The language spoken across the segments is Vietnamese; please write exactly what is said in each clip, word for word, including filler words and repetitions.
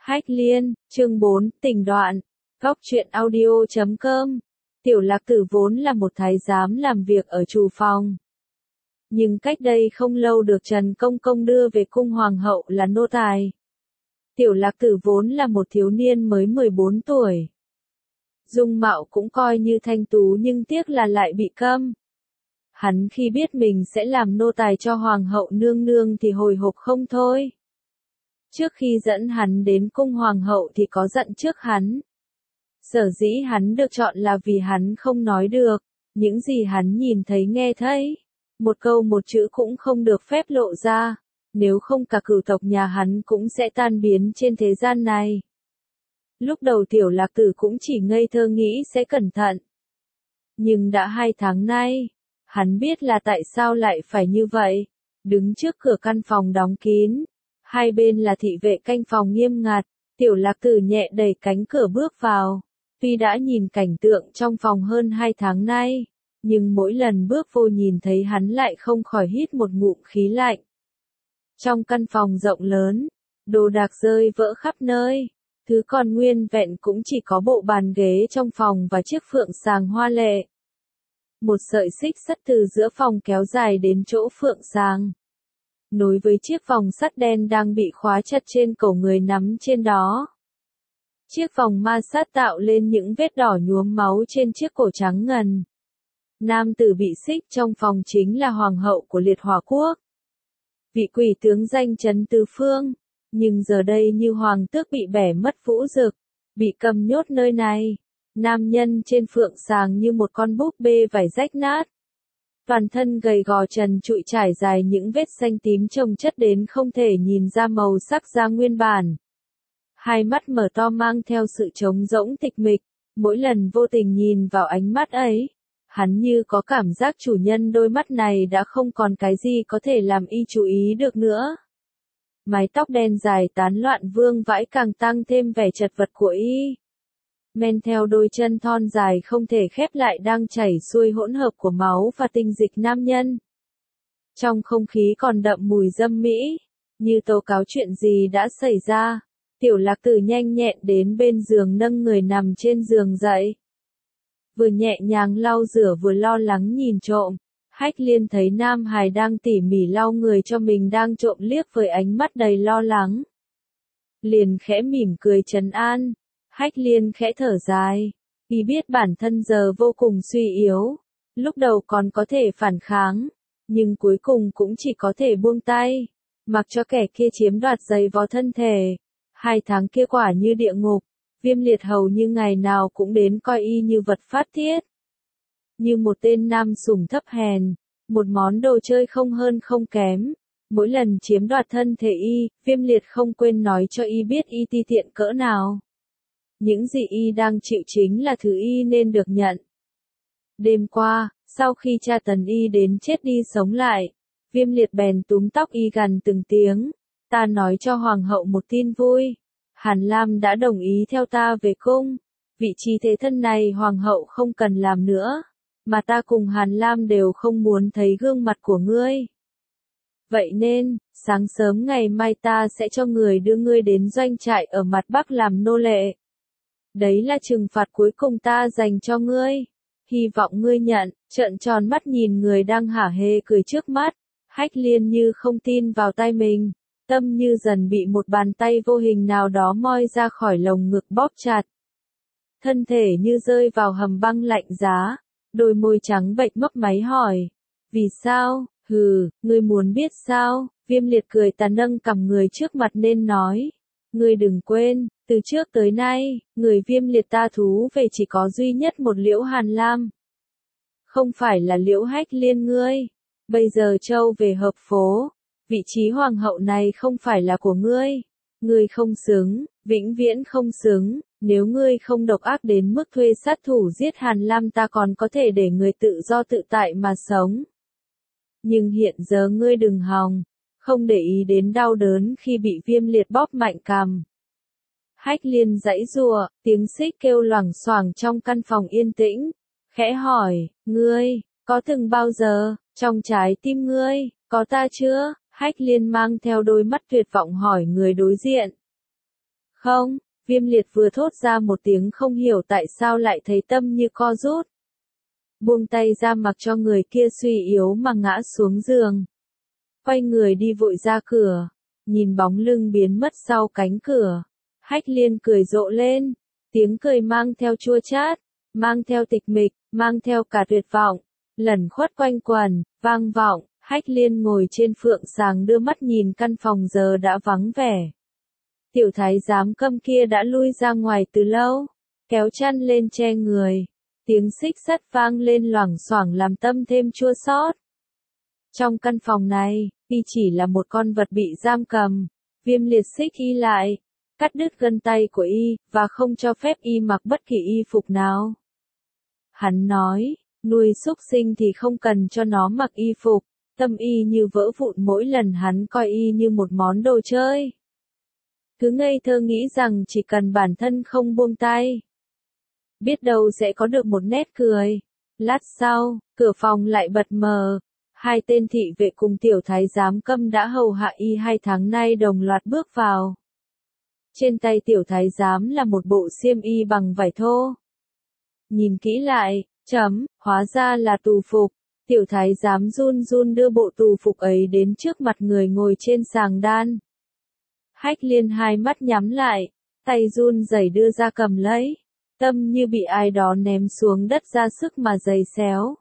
Hách Liên, chương bốn, tình đoạn. Góc truyện audio chấm com. Tiểu Lạc Tử vốn là một thái giám làm việc ở trù phòng. Nhưng cách đây không lâu được Trần Công Công đưa về cung hoàng hậu là nô tài. Tiểu Lạc Tử vốn là một thiếu niên mới mười bốn tuổi. Dung mạo cũng coi như thanh tú nhưng tiếc là lại bị câm. Hắn khi biết mình sẽ làm nô tài cho hoàng hậu nương nương thì hồi hộp không thôi. Trước khi dẫn hắn đến cung hoàng hậu thì có giận trước hắn. Sở dĩ hắn được chọn là vì hắn không nói được, những gì hắn nhìn thấy nghe thấy. Một câu một chữ cũng không được phép lộ ra, nếu không cả cửu tộc nhà hắn cũng sẽ tan biến trên thế gian này. Lúc đầu Tiểu Lạc Tử cũng chỉ ngây thơ nghĩ sẽ cẩn thận. Nhưng đã hai tháng nay, hắn biết là tại sao lại phải như vậy. Đứng trước cửa căn phòng đóng kín, hai bên là thị vệ canh phòng nghiêm ngặt, Tiểu Lạc Tử nhẹ đẩy cánh cửa bước vào. Tuy đã nhìn cảnh tượng trong phòng hơn hai tháng nay, nhưng mỗi lần bước vô nhìn thấy hắn lại không khỏi hít một ngụm khí lạnh. Trong căn phòng rộng lớn, đồ đạc rơi vỡ khắp nơi, thứ còn nguyên vẹn cũng chỉ có bộ bàn ghế trong phòng và chiếc phượng sàng hoa lệ. Một sợi xích sắt từ giữa phòng kéo dài đến chỗ phượng sàng, nối với chiếc vòng sắt đen đang bị khóa chặt trên cổ người nắm trên đó. Chiếc vòng ma sát tạo lên những vết đỏ nhuốm máu trên chiếc cổ trắng ngần. Nam tử bị xích trong phòng chính là hoàng hậu của Liệt Hỏa Quốc. Vị quỷ tướng danh chấn tứ phương, nhưng giờ đây như hoàng tước bị bẻ mất vũ dực, bị cầm nhốt nơi này. Nam nhân trên phượng sàng như một con búp bê vải rách nát. Toàn thân gầy gò trần trụi trải dài những vết xanh tím chồng chất đến không thể nhìn ra màu sắc da nguyên bản. Hai mắt mở to mang theo sự trống rỗng tịch mịch, mỗi lần vô tình nhìn vào ánh mắt ấy, hắn như có cảm giác chủ nhân đôi mắt này đã không còn cái gì có thể làm y chú ý được nữa. Mái tóc đen dài tán loạn vương vãi càng tăng thêm vẻ chật vật của y. Men theo đôi chân thon dài không thể khép lại đang chảy xuôi hỗn hợp của máu và tinh dịch nam nhân. Trong không khí còn đậm mùi dâm mỹ, như tố cáo chuyện gì đã xảy ra. Tiểu Lạc Tử nhanh nhẹn đến bên giường nâng người nằm trên giường dậy. Vừa nhẹ nhàng lau rửa vừa lo lắng nhìn trộm. Hách Liên thấy Nam Hải đang tỉ mỉ lau người cho mình đang trộm liếc với ánh mắt đầy lo lắng. Liền khẽ mỉm cười trấn an. Hách Liên khẽ thở dài. Y biết bản thân giờ vô cùng suy yếu. Lúc đầu còn có thể phản kháng, nhưng cuối cùng cũng chỉ có thể buông tay, mặc cho kẻ kia chiếm đoạt giày vò thân thể. Hai tháng kia quả như địa ngục, Viêm Liệt hầu như ngày nào cũng đến coi y như vật phát thiết. Như một tên nam sủng thấp hèn, một món đồ chơi không hơn không kém. Mỗi lần chiếm đoạt thân thể y, Viêm Liệt không quên nói cho y biết y ti tiện cỡ nào. Những gì y đang chịu chính là thứ y nên được nhận. Đêm qua, sau khi tra tấn y đến chết đi sống lại, Viêm Liệt bèn túm tóc y gằn từng tiếng. Ta nói cho hoàng hậu một tin vui. Hàn Lam đã đồng ý theo ta về cung. Vị trí thế thân này hoàng hậu không cần làm nữa. Mà ta cùng Hàn Lam đều không muốn thấy gương mặt của ngươi. Vậy nên, sáng sớm ngày mai ta sẽ cho người đưa ngươi đến doanh trại ở mặt Bắc làm nô lệ. Đấy là trừng phạt cuối cùng ta dành cho ngươi. Hy vọng ngươi nhận. Trợn tròn mắt nhìn người đang hả hê cười trước mắt. Hách Liên như không tin vào tai mình. Tâm như dần bị một bàn tay vô hình nào đó moi ra khỏi lồng ngực bóp chặt. Thân thể như rơi vào hầm băng lạnh giá, đôi môi trắng bệch mấp máy hỏi. Vì sao? Hừ, ngươi muốn biết sao? Viêm Liệt cười tà nâng cằm người trước mặt nên nói. Ngươi đừng quên, từ trước tới nay, người Viêm Liệt ta thú về chỉ có duy nhất một Liễu Hàn Lam. Không phải là Liễu Hách Liên ngươi. Bây giờ Châu về hợp phố. Vị trí hoàng hậu này không phải là của ngươi. Ngươi không xứng, vĩnh viễn không xứng. Nếu ngươi không độc ác đến mức thuê sát thủ giết Hàn Lam ta còn có thể để người tự do tự tại mà sống. Nhưng hiện giờ ngươi đừng hòng, không để ý đến đau đớn khi bị Viêm Liệt bóp mạnh cằm. Hách Liên giãy giụa, tiếng xích kêu loảng xoảng trong căn phòng yên tĩnh. Khẽ hỏi, ngươi, có từng bao giờ, trong trái tim ngươi, có ta chưa? Hách Liên mang theo đôi mắt tuyệt vọng hỏi người đối diện. Không, Viêm Liệt vừa thốt ra một tiếng không hiểu tại sao lại thấy tâm như co rút. Buông tay ra mặc cho người kia suy yếu mà ngã xuống giường. Quay người đi vội ra cửa, nhìn bóng lưng biến mất sau cánh cửa. Hách Liên cười rộ lên, tiếng cười mang theo chua chát, mang theo tịch mịch, mang theo cả tuyệt vọng, lẩn khuất quanh quẩn, vang vọng. Hách Liên ngồi trên phượng sàng đưa mắt nhìn căn phòng giờ đã vắng vẻ. Tiểu thái giám Câm kia đã lui ra ngoài từ lâu, kéo chăn lên che người. Tiếng xích sắt vang lên loảng xoảng làm tâm thêm chua xót. Trong căn phòng này, y chỉ là một con vật bị giam cầm. Viêm Liệt xích y lại, cắt đứt gân tay của y, và không cho phép y mặc bất kỳ y phục nào. Hắn nói, nuôi súc sinh thì không cần cho nó mặc y phục. Tâm y như vỡ vụn mỗi lần hắn coi y như một món đồ chơi. Cứ ngây thơ nghĩ rằng chỉ cần bản thân không buông tay, biết đâu sẽ có được một nét cười. Lát sau, cửa phòng lại bật mờ. Hai tên thị vệ cùng tiểu thái giám Câm đã hầu hạ y hai tháng nay đồng loạt bước vào. Trên tay tiểu thái giám là một bộ xiêm y bằng vải thô. Nhìn kỹ lại, chấm, hóa ra là tù phục. Tiểu thái giám run run đưa bộ tù phục ấy đến trước mặt người ngồi trên sàng đan. Hách Liên hai mắt nhắm lại, tay run rẩy đưa ra cầm lấy. Tâm như bị ai đó ném xuống đất ra sức mà giày xéo.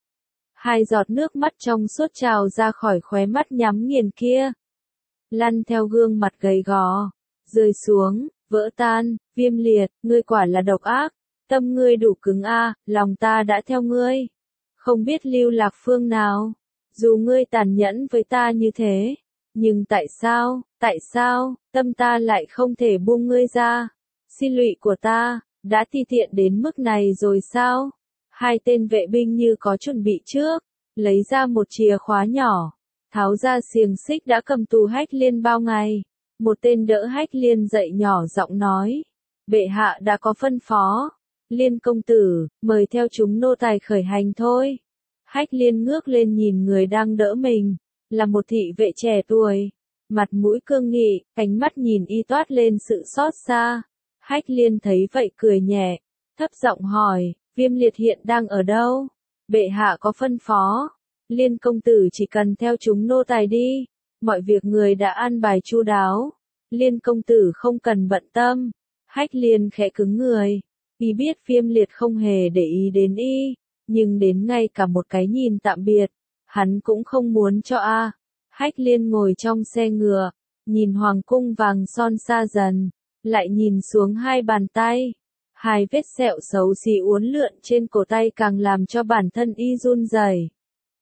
Hai giọt nước mắt trong suốt trào ra khỏi khóe mắt nhắm nghiền kia. Lăn theo gương mặt gầy gò, rơi xuống, vỡ tan. Viêm Liệt, ngươi quả là độc ác. Tâm ngươi đủ cứng a, lòng ta đã theo ngươi. Không biết lưu lạc phương nào. Dù ngươi tàn nhẫn với ta như thế. Nhưng tại sao, tại sao, tâm ta lại không thể buông ngươi ra? Xin lụy của ta, đã ti tiện đến mức này rồi sao? Hai tên vệ binh như có chuẩn bị trước, lấy ra một chìa khóa nhỏ, tháo ra xiềng xích đã cầm tù Hách Liên bao ngày. Một tên đỡ Hách Liên dậy nhỏ giọng nói, bệ hạ đã có phân phó. Liên công tử, mời theo chúng nô tài khởi hành thôi. Hách Liên ngước lên nhìn người đang đỡ mình, là một thị vệ trẻ tuổi, mặt mũi cương nghị, ánh mắt nhìn y toát lên sự xót xa. Hách Liên thấy vậy cười nhẹ, thấp giọng hỏi, Viêm Liệt hiện đang ở đâu? Bệ hạ có phân phó, Liên công tử chỉ cần theo chúng nô tài đi, mọi việc người đã an bài chu đáo. Liên công tử không cần bận tâm. Hách Liên khẽ cứng người, y biết Viêm Liệt không hề để ý đến y, nhưng đến ngay cả một cái nhìn tạm biệt, hắn cũng không muốn cho a. Hách Liên ngồi trong xe ngựa, nhìn hoàng cung vàng son xa dần, lại nhìn xuống hai bàn tay. Hai vết sẹo xấu xí uốn lượn trên cổ tay càng làm cho bản thân y run rẩy.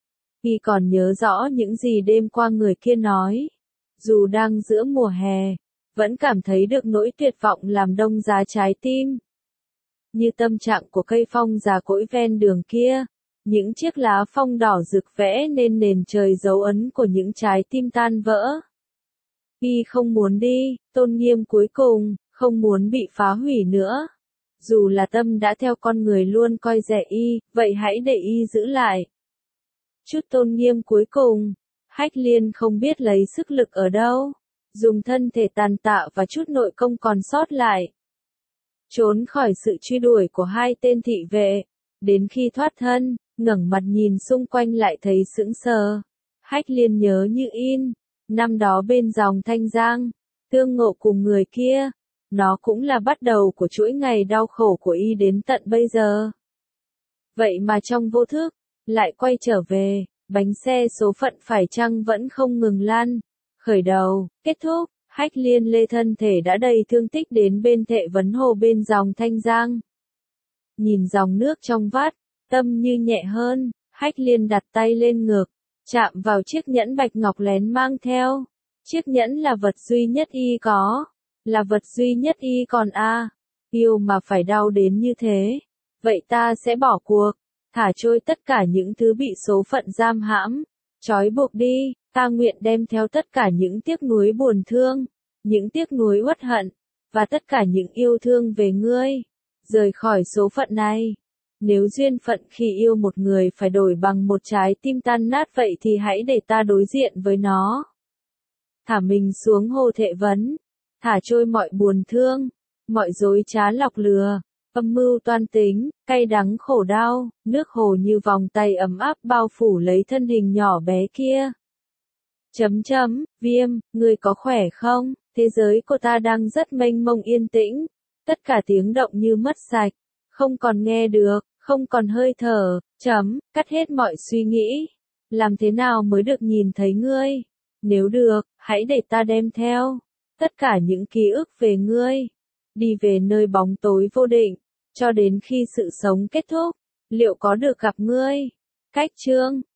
Y còn nhớ rõ những gì đêm qua người kia nói. Dù đang giữa mùa hè, vẫn cảm thấy được nỗi tuyệt vọng làm đông giá trái tim. Như tâm trạng của cây phong già cỗi ven đường kia, những chiếc lá phong đỏ rực vẽ nên nền trời dấu ấn của những trái tim tan vỡ. Y không muốn đi, tôn nghiêm cuối cùng, không muốn bị phá hủy nữa. Dù là tâm đã theo con người luôn coi rẻ y, vậy hãy để y giữ lại chút tôn nghiêm cuối cùng. Hách Liên không biết lấy sức lực ở đâu, dùng thân thể tàn tạ và chút nội công còn sót lại, trốn khỏi sự truy đuổi của hai tên thị vệ. Đến khi thoát thân, ngẩng mặt nhìn xung quanh lại thấy sững sờ. Hách Liên nhớ như in, năm đó bên dòng Thanh Giang, tương ngộ cùng người kia, nó cũng là bắt đầu của chuỗi ngày đau khổ của y đến tận bây giờ. Vậy mà trong vô thức, lại quay trở về, bánh xe số phận phải chăng vẫn không ngừng lăn. Khởi đầu, kết thúc, Hách Liên lê thân thể đã đầy thương tích đến bên thệ vấn hồ bên dòng Thanh Giang. Nhìn dòng nước trong vắt, tâm như nhẹ hơn. Hách Liên đặt tay lên ngực, chạm vào chiếc nhẫn bạch ngọc lén mang theo. Chiếc nhẫn là vật duy nhất y có, là vật duy nhất y còn a. À, yêu mà phải đau đến như thế, vậy ta sẽ bỏ cuộc, thả trôi tất cả những thứ bị số phận giam hãm, trói buộc đi. Ta nguyện đem theo tất cả những tiếc nuối buồn thương, những tiếc nuối uất hận, và tất cả những yêu thương về ngươi, rời khỏi số phận này. Nếu duyên phận khi yêu một người phải đổi bằng một trái tim tan nát vậy thì hãy để ta đối diện với nó. Thả mình xuống hồ thệ vấn, thả trôi mọi buồn thương, mọi dối trá lọc lừa, âm mưu toan tính, cay đắng khổ đau, nước hồ như vòng tay ấm áp bao phủ lấy thân hình nhỏ bé kia. Chấm chấm, Viêm, ngươi có khỏe không? Thế giới của ta đang rất mênh mông yên tĩnh, tất cả tiếng động như mất sạch, không còn nghe được, không còn hơi thở, chấm, cắt hết mọi suy nghĩ. Làm thế nào mới được nhìn thấy ngươi? Nếu được, hãy để ta đem theo tất cả những ký ức về ngươi, đi về nơi bóng tối vô định, cho đến khi sự sống kết thúc, liệu có được gặp ngươi? Cách chương